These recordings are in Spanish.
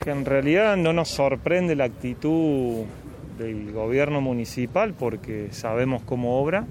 que en realidad no nos sorprende la actitud del gobierno municipal porque sabemos cómo obra,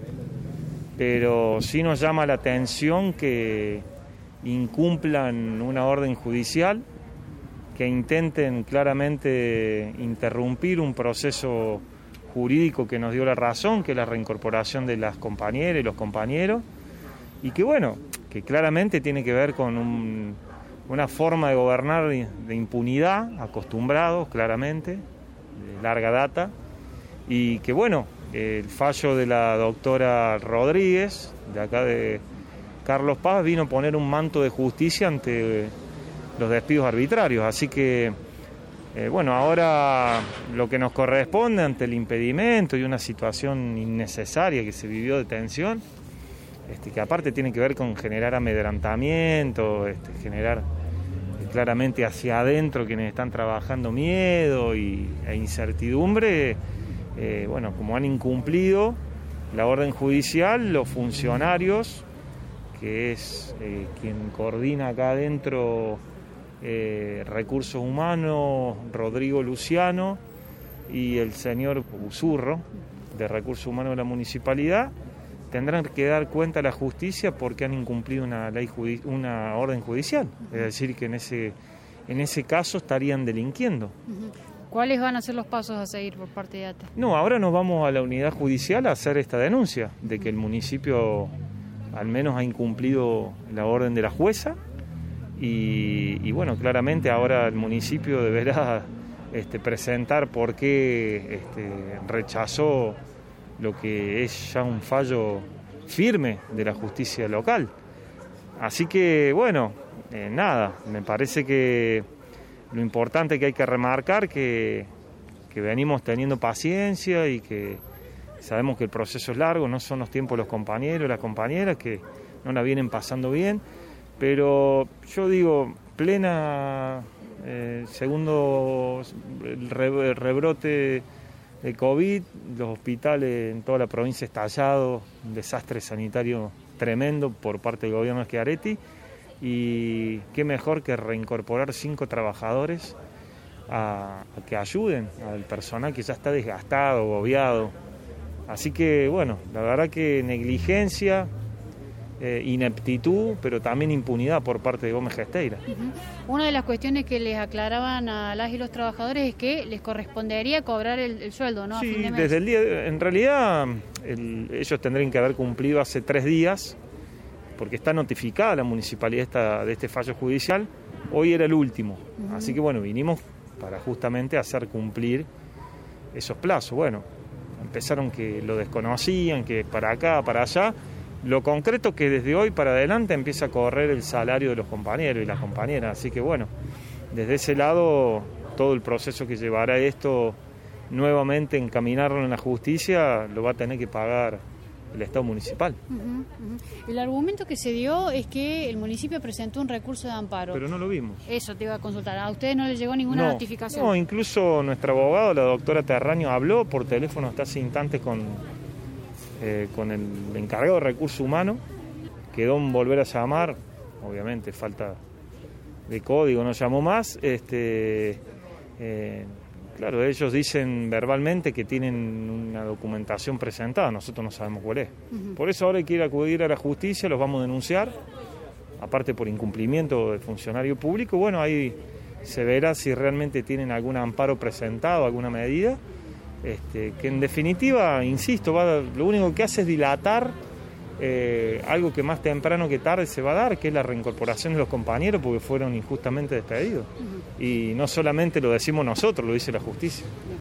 pero sí nos llama la atención que incumplan una orden judicial, que intenten claramente interrumpir un proceso jurídico que nos dio la razón, que es la reincorporación de las compañeras y los compañeros, y que bueno, que claramente tiene que ver con una forma de gobernar de impunidad, acostumbrados claramente, de larga data, y que bueno, el fallo de la doctora Rodríguez, de acá de Carlos Paz, vino a poner un manto de justicia ante los despidos arbitrarios, así que bueno, ahora lo que nos corresponde ante el impedimento y una situación innecesaria que se vivió de tensión, que aparte tiene que ver con generar amedrentamiento, generar claramente hacia adentro quienes están trabajando miedo e incertidumbre, bueno, como han incumplido la orden judicial, los funcionarios, que es quien coordina acá adentro Recursos Humanos, Rodrigo Luciano, y el señor Usurro, de Recursos Humanos de la Municipalidad, tendrán que dar cuenta a la justicia porque han incumplido una orden judicial. Es decir, que en ese caso estarían delinquiendo. ¿Cuáles van a ser los pasos a seguir por parte de ATE? No, ahora nos vamos a la unidad judicial a hacer esta denuncia de que el municipio al menos ha incumplido la orden de la jueza y bueno, claramente ahora el municipio deberá presentar por qué rechazó lo que es ya un fallo firme de la justicia local. Así que bueno, nada, me parece que lo importante que hay que remarcar que venimos teniendo paciencia y que sabemos que el proceso es largo, no son los tiempos de los compañeros y las compañeras que no la vienen pasando bien, pero yo digo, plena segundo el rebrote de COVID, los hospitales en toda la provincia estallados, un desastre sanitario tremendo por parte del gobierno de Schiaretti, y qué mejor que reincorporar 5 trabajadores a que ayuden al personal que ya está desgastado, agobiado. Así que bueno, la verdad que negligencia, ineptitud, pero también impunidad por parte de Gómez Gesteira. Una de las cuestiones que les aclaraban a las y los trabajadores es que les correspondería cobrar el sueldo, ¿no? Sí, a fin de mes. desde el día, en realidad ellos tendrían que haber cumplido hace 3 días, porque está notificada la municipalidad de este fallo judicial. Hoy era el último, así que bueno, vinimos para justamente hacer cumplir esos plazos. Bueno, empezaron que lo desconocían, que para acá, para allá. Lo concreto que desde hoy para adelante empieza a correr el salario de los compañeros y las compañeras, así que bueno, desde ese lado todo el proceso que llevará esto nuevamente encaminarlo en la justicia lo va a tener que pagar el Estado municipal. El argumento que se dio es que el municipio presentó un recurso de amparo. Pero no lo vimos. Eso te iba a consultar. ¿A ustedes no les llegó ninguna notificación? No, incluso nuestra abogada, la doctora Terraño, habló por teléfono hasta hace instantes con el encargado de Recursos Humanos, quedó en volver a llamar, obviamente falta de código, no llamó más. Claro, ellos dicen verbalmente que tienen una documentación presentada, nosotros no sabemos cuál es. Por eso ahora hay que ir a acudir a la justicia, los vamos a denunciar, aparte por incumplimiento de funcionario público. Bueno, ahí se verá si realmente tienen algún amparo presentado, alguna medida, que en definitiva, insisto, lo único que hace es dilatar algo que más temprano que tarde se va a dar, que es la reincorporación de los compañeros porque fueron injustamente despedidos. Y no solamente lo decimos nosotros, lo dice la justicia.